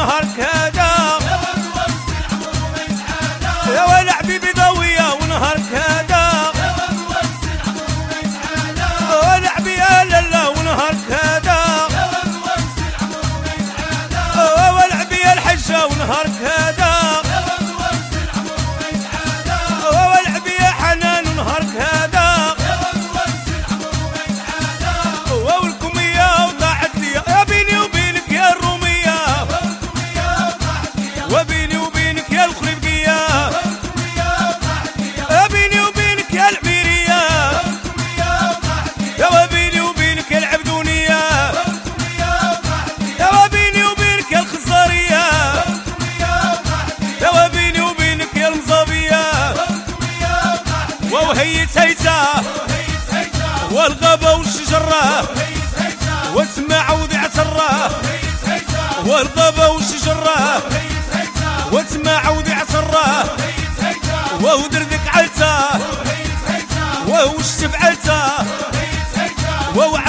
ونهار كذا يا ولعبي بضوية ونهار كذا ولعبي يا لالا ونهار كذا ولعبي يا الحجة ونهار كذا ولعبي يا حنان ونهار كذا والكمية وضاعت لي يا بيني وبينك يا الرومية وبيني وبينك يا الخليفقية يا بيني وبينك يا العبيرية يا وبيني وبينك يا العبدونية يا وبيني وبينك يا الخزارية يا وبيني وبينك يا المصابية وهيت هيتا والغابة والشجرة وتسمع وذيع تراه والغابة والشجرة وتسمع وذيع تراه وهو دردك علتا وهو الشتب علتا وهو